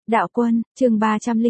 Đạo quân, chương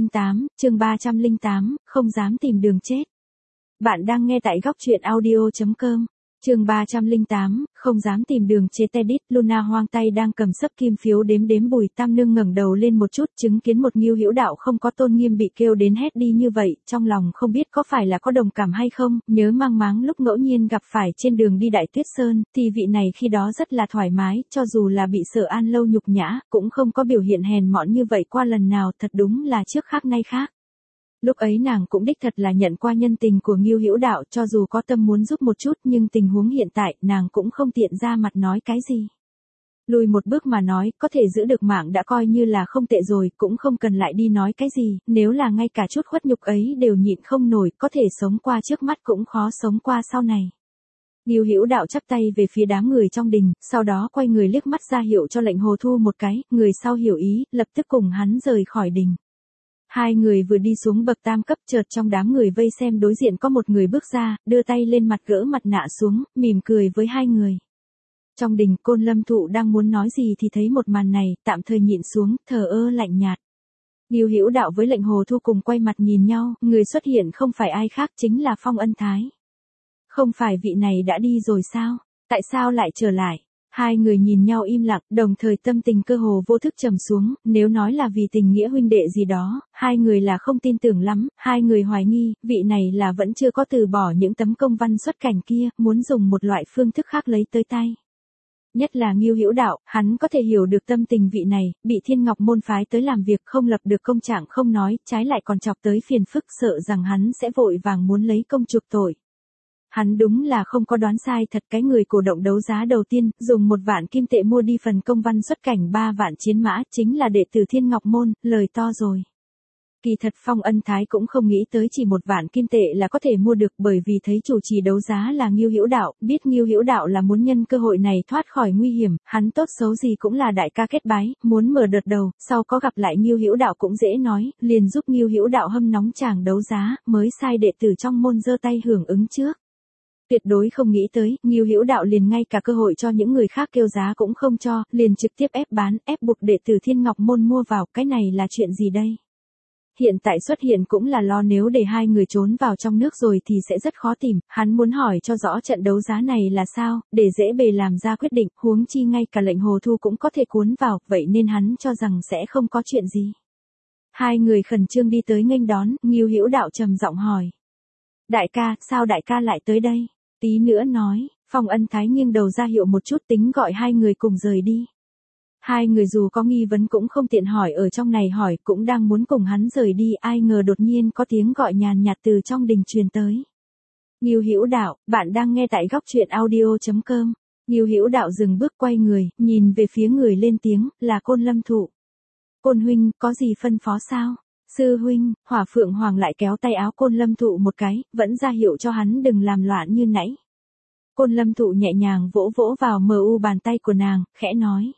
308, không dám tìm đường chết. Bạn đang nghe tại góc truyện audio.com. Chương 308, không dám tìm đường chết. Edit. Luna hoang tay đang cầm sấp kim phiếu đếm Bùi Tam Nương ngẩng đầu lên một chút, chứng kiến một Ngưu Hữu Đạo không có tôn nghiêm bị kêu đến hét đi như vậy, trong lòng không biết có phải là có đồng cảm hay không, nhớ mang máng lúc ngẫu nhiên gặp phải trên đường đi Đại Tuyết Sơn, thì vị này khi đó rất là thoải mái, cho dù là bị Sở An Lâu nhục nhã, cũng không có biểu hiện hèn mọn như vậy qua lần nào, thật đúng là trước khác nay khác. Lúc ấy nàng cũng đích thật là nhận qua nhân tình của Ngưu Hữu Đạo, cho dù có tâm muốn giúp một chút nhưng tình huống hiện tại nàng cũng không tiện ra mặt nói cái gì. Lùi một bước mà nói, có thể giữ được mạng đã coi như là không tệ rồi, cũng không cần lại đi nói cái gì, nếu là ngay cả chút khuất nhục ấy đều nhịn không nổi, có thể sống qua trước mắt cũng khó sống qua sau này. Ngưu Hữu Đạo chắp tay về phía đám người trong đình, sau đó quay người liếc mắt ra hiệu cho Lệnh Hồ Thu một cái, người sau hiểu ý, lập tức cùng hắn rời khỏi đình. Hai người vừa đi xuống bậc tam cấp, chợt trong đám người vây xem đối diện có một người bước ra, đưa tay lên mặt gỡ mặt nạ xuống, mỉm cười với hai người. Trong đình, Côn Lâm Thụ đang muốn nói gì thì thấy một màn này, tạm thời nhịn xuống, thờ ơ lạnh nhạt. Ngưu Hữu Đạo với Lệnh Hồ Thu cùng quay mặt nhìn nhau, người xuất hiện không phải ai khác chính là Phong Ân Thái. Không phải vị này đã đi rồi sao? Tại sao lại trở lại? Hai người nhìn nhau im lặng, đồng thời tâm tình cơ hồ vô thức trầm xuống, nếu nói là vì tình nghĩa huynh đệ gì đó, hai người là không tin tưởng lắm, hai người hoài nghi, vị này là vẫn chưa có từ bỏ những tấm công văn xuất cảnh kia, muốn dùng một loại phương thức khác lấy tới tay. Nhất là Ngưu Hữu Đạo, hắn có thể hiểu được tâm tình vị này, bị Thiên Ngọc môn phái tới làm việc không lập được công trạng không nói, trái lại còn chọc tới phiền phức, sợ rằng hắn sẽ vội vàng muốn lấy công chuộc tội. Hắn đúng là không có đoán sai thật, cái người cổ động đấu giá đầu tiên, dùng 1 vạn kim tệ mua đi phần công văn xuất cảnh 3 vạn chiến mã, chính là đệ tử Thiên Ngọc môn, lời to rồi. Kỳ thật Phong Ân Thái cũng không nghĩ tới chỉ 1 vạn kim tệ là có thể mua được, bởi vì thấy chủ trì đấu giá là Ngưu Hữu Đạo, biết Ngưu Hữu Đạo là muốn nhân cơ hội này thoát khỏi nguy hiểm, hắn tốt xấu gì cũng là đại ca kết bái, muốn mở đợt đầu, sau có gặp lại Ngưu Hữu Đạo cũng dễ nói, liền giúp Ngưu Hữu Đạo hâm nóng chàng đấu giá, mới sai đệ tử trong môn giơ tay hưởng ứng trước. Tuyệt đối không nghĩ tới, Ngưu Hữu Đạo liền ngay cả cơ hội cho những người khác kêu giá cũng không cho, liền trực tiếp ép bán, ép buộc đệ tử Thiên Ngọc môn mua vào, cái này là chuyện gì đây? Hiện tại xuất hiện cũng là lo nếu để hai người trốn vào trong nước rồi thì sẽ rất khó tìm, hắn muốn hỏi cho rõ trận đấu giá này là sao, để dễ bề làm ra quyết định, huống chi ngay cả Lệnh Hồ Thu cũng có thể cuốn vào, vậy nên hắn cho rằng sẽ không có chuyện gì. Hai người khẩn trương đi tới nghênh đón, Ngưu Hữu Đạo trầm giọng hỏi. Đại ca, sao đại ca lại tới đây? Tí nữa nói, Phong Ân Thái nghiêng đầu ra hiệu một chút tính gọi hai người cùng rời đi. Hai người dù có nghi vấn cũng không tiện hỏi ở trong này hỏi, cũng đang muốn cùng hắn rời đi, ai ngờ đột nhiên có tiếng gọi nhàn nhạt từ trong đình truyền tới. Ngưu Hữu Đạo, bạn đang nghe tại góc truyện audio.com. Ngưu Hữu Đạo dừng bước quay người, nhìn về phía người lên tiếng, là Côn Lâm Thụ. Côn huynh, có gì phân phó sao? Sư huynh, Hỏa Phượng Hoàng lại kéo tay áo Côn Lâm Thụ một cái, vẫn ra hiệu cho hắn đừng làm loạn như nãy. Côn Lâm Thụ nhẹ nhàng vỗ vỗ vào bàn tay của nàng, khẽ nói.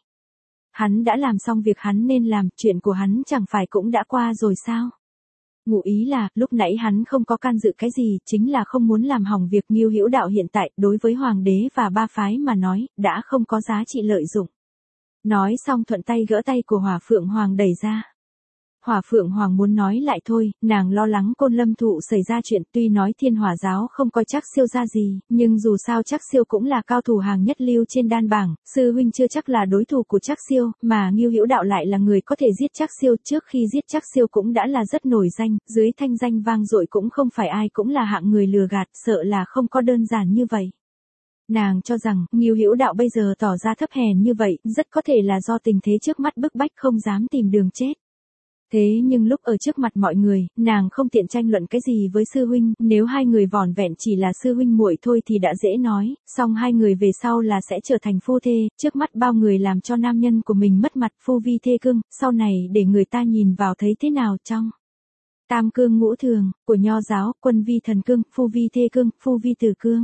Hắn đã làm xong việc hắn nên làm, chuyện của hắn chẳng phải cũng đã qua rồi sao? Ngụ ý là, lúc nãy hắn không có can dự cái gì, chính là không muốn làm hỏng việc. Ngưu Hữu Đạo hiện tại, đối với Hoàng đế và ba phái mà nói, đã không có giá trị lợi dụng. Nói xong thuận tay gỡ tay của Hỏa Phượng Hoàng đẩy ra. Hỏa Phượng Hoàng muốn nói lại thôi, nàng lo lắng Côn Lâm Thụ xảy ra chuyện, tuy nói Thiên Hỏa giáo không coi Trác Siêu ra gì, nhưng dù sao Trác Siêu cũng là cao thủ hàng nhất lưu trên đan bảng, sư huynh chưa chắc là đối thủ của Trác Siêu, mà Ngưu Hữu Đạo lại là người có thể giết Trác Siêu, trước khi giết Trác Siêu cũng đã là rất nổi danh, dưới thanh danh vang dội cũng không phải ai cũng là hạng người lừa gạt, sợ là không có đơn giản như vậy. Nàng cho rằng, Ngưu Hữu Đạo bây giờ tỏ ra thấp hèn như vậy, rất có thể là do tình thế trước mắt bức bách không dám tìm đường chết. Thế nhưng lúc ở trước mặt mọi người, nàng không tiện tranh luận cái gì với sư huynh, nếu hai người vỏn vẹn chỉ là sư huynh muội thôi thì đã dễ nói, song hai người về sau là sẽ trở thành phu thê, trước mắt bao người làm cho nam nhân của mình mất mặt, phu vi thê cương, sau này để người ta nhìn vào thấy thế nào trong tam cương ngũ thường, của nho giáo, quân vi thần cương, phu vi thê cương, phu vi tử cương.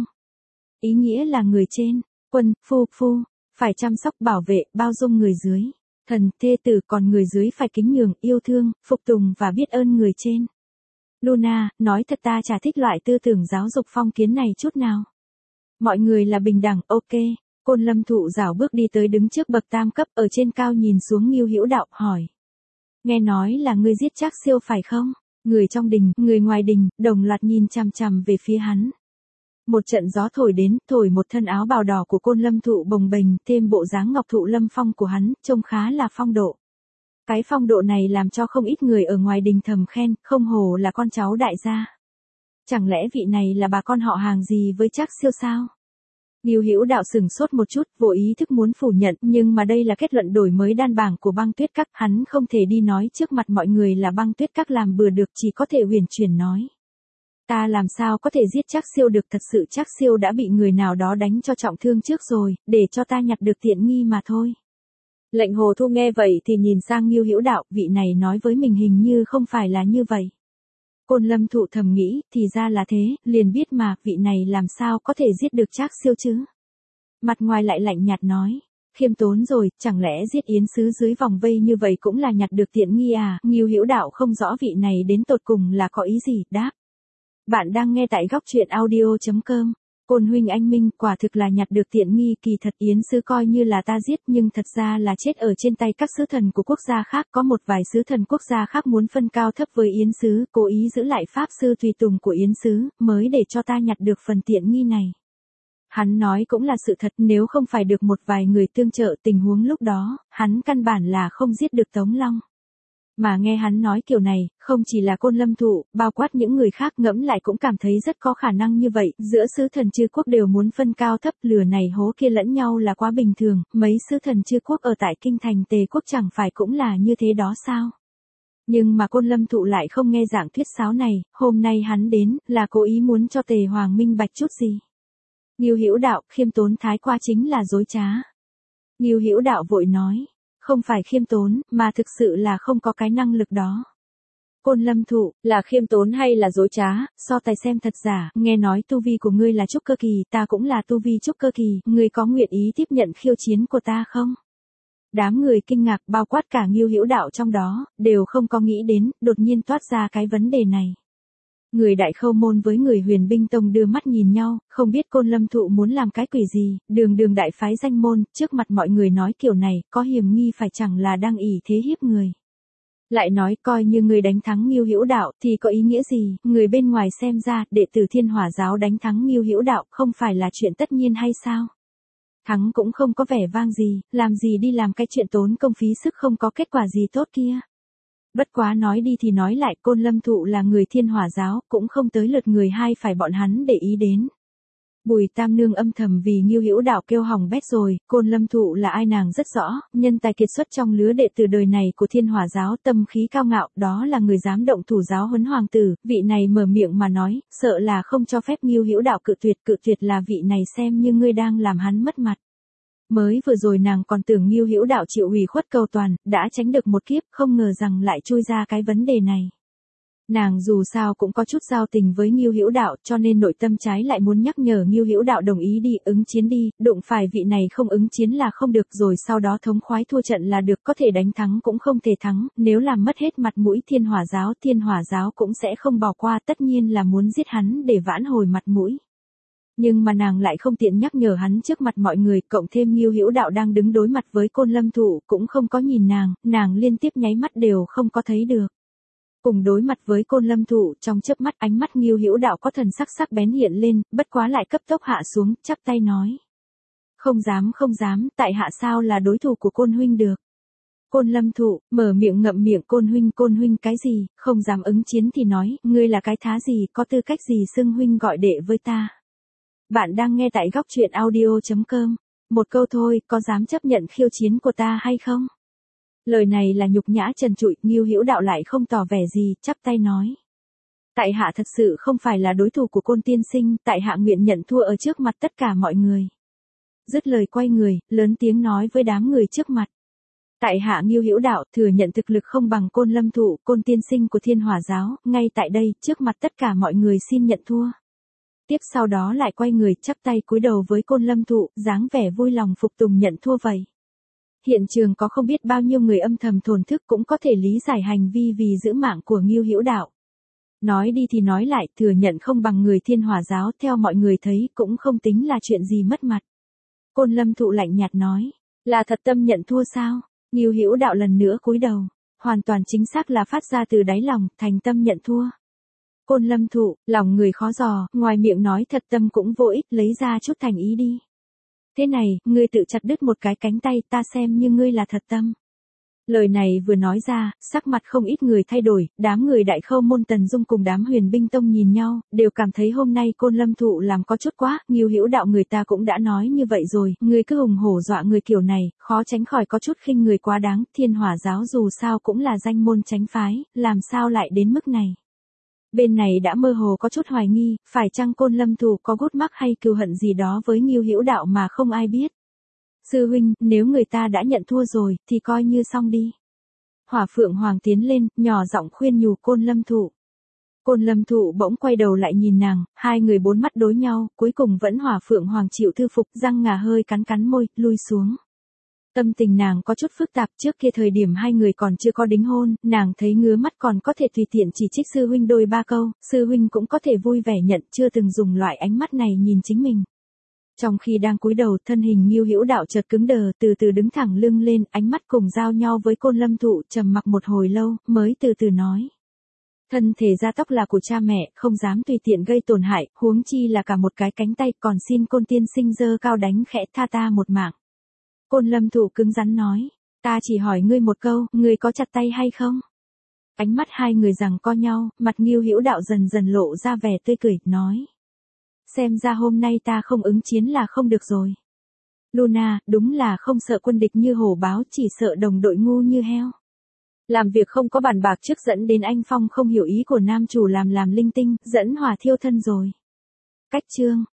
Ý nghĩa là người trên, quân, phu, phải chăm sóc bảo vệ, bao dung người dưới. Thần, thê tử, còn người dưới phải kính nhường, yêu thương, phục tùng và biết ơn người trên. Luna, nói thật ta chả thích loại tư tưởng giáo dục phong kiến này chút nào. Mọi người là bình đẳng, ok. Côn Lâm Thụ rảo bước đi tới đứng trước bậc tam cấp ở trên cao nhìn xuống Ngưu Hữu Đạo, hỏi. Nghe nói là ngươi giết Trác Siêu phải không? Người trong đình, người ngoài đình, đồng loạt nhìn chằm chằm về phía hắn. Một trận gió thổi đến, thổi một thân áo bào đỏ của Côn Lâm Thụ bồng bềnh, thêm bộ dáng ngọc thụ lâm phong của hắn, trông khá là phong độ. Cái phong độ này làm cho không ít người ở ngoài đình thầm khen, không hổ là con cháu đại gia. Chẳng lẽ vị này là bà con họ hàng gì với Trác Siêu sao? Ngưu Hữu Đạo sửng sốt một chút, vô ý thức muốn phủ nhận, nhưng mà đây là kết luận đổi mới đan bảng của Băng Tuyết Các, hắn không thể đi nói trước mặt mọi người là Băng Tuyết Các làm bừa được, chỉ có thể huyền chuyển nói. Ta làm sao có thể giết Trác Siêu được, thật sự Trác Siêu đã bị người nào đó đánh cho trọng thương trước rồi, để cho ta nhặt được tiện nghi mà thôi. Lệnh Hồ Thu nghe vậy thì nhìn sang Ngưu Hữu Đạo, vị này nói với mình hình như không phải là như vậy. Côn Lâm Thụ thầm nghĩ, thì ra là thế, liền biết mà, vị này làm sao có thể giết được Trác Siêu chứ. Mặt ngoài lại lạnh nhạt nói, khiêm tốn rồi, chẳng lẽ giết Yến Sứ dưới vòng vây như vậy cũng là nhặt được tiện nghi à? Ngưu Hữu Đạo không rõ vị này đến tột cùng là có ý gì, đáp. Bạn đang nghe tại góc truyện audio.com. Côn huynh anh minh, quả thực là nhặt được tiện nghi, kỳ thật Yến Sứ coi như là ta giết nhưng thật ra là chết ở trên tay các sứ thần của quốc gia khác, có một vài sứ thần quốc gia khác muốn phân cao thấp với Yến Sứ, cố ý giữ lại pháp sư tùy tùng của Yến Sứ, mới để cho ta nhặt được phần tiện nghi này. Hắn nói cũng là sự thật, nếu không phải được một vài người tương trợ tình huống lúc đó, hắn căn bản là không giết được Tống Long. Mà nghe hắn nói kiểu này, không chỉ là Côn Lâm Thụ, bao quát những người khác ngẫm lại cũng cảm thấy rất có khả năng như vậy, giữa sứ thần chư quốc đều muốn phân cao thấp, lừa này hố kia lẫn nhau là quá bình thường, mấy sứ thần chư quốc ở tại kinh thành Tề quốc chẳng phải cũng là như thế đó sao? Nhưng mà Côn Lâm Thụ lại không nghe dạng thuyết sáo này, hôm nay hắn đến, là cố ý muốn cho Tề Hoàng minh bạch chút gì. Ngưu Hữu Đạo, khiêm tốn thái qua chính là dối trá. Ngưu Hữu Đạo vội nói. Không phải khiêm tốn, mà thực sự là không có cái năng lực đó. Côn Lâm Thụ, là khiêm tốn hay là dối trá, so tài xem thật giả, nghe nói tu vi của ngươi là trúc cơ kỳ, ta cũng là tu vi trúc cơ kỳ, ngươi có nguyện ý tiếp nhận khiêu chiến của ta không? Đám người kinh ngạc, bao quát cả Ngưu Hữu Đạo trong đó, đều không có nghĩ đến, đột nhiên toát ra cái vấn đề này. Người Đại Khâu môn với người Huyền Binh Tông đưa mắt nhìn nhau, không biết Côn Lâm Thụ muốn làm cái quỷ gì, đường đại phái danh môn, trước mặt mọi người nói kiểu này, có hiềm nghi phải chẳng là đang ỷ thế hiếp người. Lại nói coi như người đánh thắng Ngưu Hữu Đạo thì có ý nghĩa gì, người bên ngoài xem ra, đệ tử Thiên Hỏa giáo đánh thắng Ngưu Hữu Đạo không phải là chuyện tất nhiên hay sao? Thắng cũng không có vẻ vang gì, làm gì đi làm cái chuyện tốn công phí sức không có kết quả gì tốt kia. Bất quá nói đi thì nói lại, Côn Lâm Thụ là người Thiên Hỏa giáo, cũng không tới lượt người hai phải bọn hắn để ý đến. Bùi Tam Nương âm thầm vì Ngưu Hữu Đạo kêu hỏng bét rồi, Côn Lâm Thụ là ai nàng rất rõ, nhân tài kiệt xuất trong lứa đệ tử đời này của Thiên Hỏa giáo, tâm khí cao ngạo, đó là người dám động thủ giáo huấn hoàng tử, vị này mở miệng mà nói, sợ là không cho phép Ngưu Hữu Đạo cự tuyệt là vị này xem như ngươi đang làm hắn mất mặt. Mới vừa rồi nàng còn tưởng Ngưu Hữu Đạo chịu ủy khuất cầu toàn, đã tránh được một kiếp, không ngờ rằng lại chui ra cái vấn đề này. Nàng dù sao cũng có chút giao tình với Ngưu Hữu Đạo, cho nên nội tâm trái lại muốn nhắc nhở Ngưu Hữu Đạo đồng ý đi, ứng chiến đi, đụng phải vị này không ứng chiến là không được, rồi sau đó thống khoái thua trận là được, có thể đánh thắng cũng không thể thắng, nếu làm mất hết mặt mũi Thiên Hỏa giáo cũng sẽ không bỏ qua, tất nhiên là muốn giết hắn để vãn hồi mặt mũi. Nhưng mà nàng lại không tiện nhắc nhở hắn trước mặt mọi người, cộng thêm Ngưu Hữu Đạo đang đứng đối mặt với Côn Lâm Thụ, cũng không có nhìn nàng liên tiếp nháy mắt đều không có thấy được. Cùng đối mặt với Côn Lâm Thụ, trong chớp mắt ánh mắt Ngưu Hữu Đạo có thần sắc sắc bén hiện lên, bất quá lại cấp tốc hạ xuống, chắp tay nói. Không dám, tại hạ sao là đối thủ của Côn huynh được. Côn Lâm Thụ, mở miệng ngậm miệng, Côn huynh cái gì, không dám ứng chiến thì nói, ngươi là cái thá gì, có tư cách gì xưng huynh gọi đệ với ta. Bạn đang nghe tại góc truyện audio.com. Một câu thôi, có dám chấp nhận khiêu chiến của ta hay không? Lời này là nhục nhã trần trụi, Ngưu Hữu Đạo lại không tỏ vẻ gì, chắp tay nói. Tại hạ thật sự không phải là đối thủ của Côn tiên sinh, tại hạ nguyện nhận thua ở trước mặt tất cả mọi người. Dứt lời quay người, lớn tiếng nói với đám người trước mặt. Tại hạ Ngưu Hữu Đạo thừa nhận thực lực không bằng Côn Lâm Thụ, Côn tiên sinh của Thiên Hỏa giáo, ngay tại đây, trước mặt tất cả mọi người xin nhận thua. Tiếp sau đó lại quay người chắp tay cúi đầu với Côn Lâm Thụ, dáng vẻ vui lòng phục tùng nhận thua vậy. Hiện trường có không biết bao nhiêu người âm thầm thổn thức, cũng có thể lý giải hành vi vì giữ mạng của Ngưu Hữu Đạo. Nói đi thì nói lại, thừa nhận không bằng người Thiên Hỏa giáo, theo mọi người thấy cũng không tính là chuyện gì mất mặt. Côn Lâm Thụ lạnh nhạt nói, là thật tâm nhận thua sao? Ngưu Hữu Đạo lần nữa cúi đầu. hoàn toàn chính xác là phát ra từ đáy lòng, thành tâm nhận thua. Côn Lâm Thụ, lòng người khó dò, ngoài miệng nói thật tâm cũng vô ích, lấy ra chút thành ý đi. Thế này, ngươi tự chặt đứt một cái cánh tay, ta xem như ngươi là thật tâm. Lời này vừa nói ra, sắc mặt không ít người thay đổi, đám người Đại Khâu môn Tần Dung cùng đám Huyền Binh Tông nhìn nhau, đều cảm thấy hôm nay Côn Lâm Thụ làm có chút quá, Ngưu Hữu Đạo người ta cũng đã nói như vậy rồi, người cứ hùng hổ dọa người kiểu này, khó tránh khỏi có chút khinh người quá đáng, Thiên Hỏa giáo dù sao cũng là danh môn chánh phái, làm sao lại đến mức này. Bên này đã mơ hồ có chút hoài nghi, phải chăng Côn Lâm Thụ có gút mắc hay cừu hận gì đó với Ngưu Hữu Đạo mà không ai biết. Sư huynh, nếu người ta đã nhận thua rồi, thì coi như xong đi. Hỏa Phượng Hoàng tiến lên, nhỏ giọng khuyên nhủ Côn Lâm Thụ. Côn Lâm Thụ bỗng quay đầu lại nhìn nàng, hai người bốn mắt đối nhau, cuối cùng vẫn Hỏa Phượng Hoàng chịu thư phục, răng ngà hơi cắn cắn môi, lui xuống. Tâm tình nàng có chút phức tạp, trước kia thời điểm hai người còn chưa có đính hôn, nàng thấy ngứa mắt còn có thể tùy tiện chỉ trích sư huynh đôi ba câu, sư huynh cũng có thể vui vẻ nhận, chưa từng dùng loại ánh mắt này nhìn chính mình. Trong khi đang cúi đầu, thân hình Ngưu Hữu Đạo chợt cứng đờ, từ từ đứng thẳng lưng lên, ánh mắt cùng giao nhau với Côn Lâm Thụ, trầm mặc một hồi lâu, mới từ từ nói. Thân thể gia tóc là của cha mẹ, không dám tùy tiện gây tổn hại, huống chi là cả một cái cánh tay, còn xin Côn tiên sinh giơ cao đánh khẽ tha ta một mạng. Côn Lâm Thụ cứng rắn nói, ta chỉ hỏi ngươi một câu, ngươi có chặt tay hay không? Ánh mắt hai người giằng co nhau, mặt Ngưu Hữu Đạo dần dần lộ ra vẻ tươi cười, nói. Xem ra hôm nay ta không ứng chiến là không được rồi. Luna, đúng là không sợ quân địch như hổ báo, chỉ sợ đồng đội ngu như heo. Làm việc không có bàn bạc trước dẫn đến anh Phong không hiểu ý của nam chủ làm linh tinh, dẫn hỏa thiêu thân rồi. Cách chương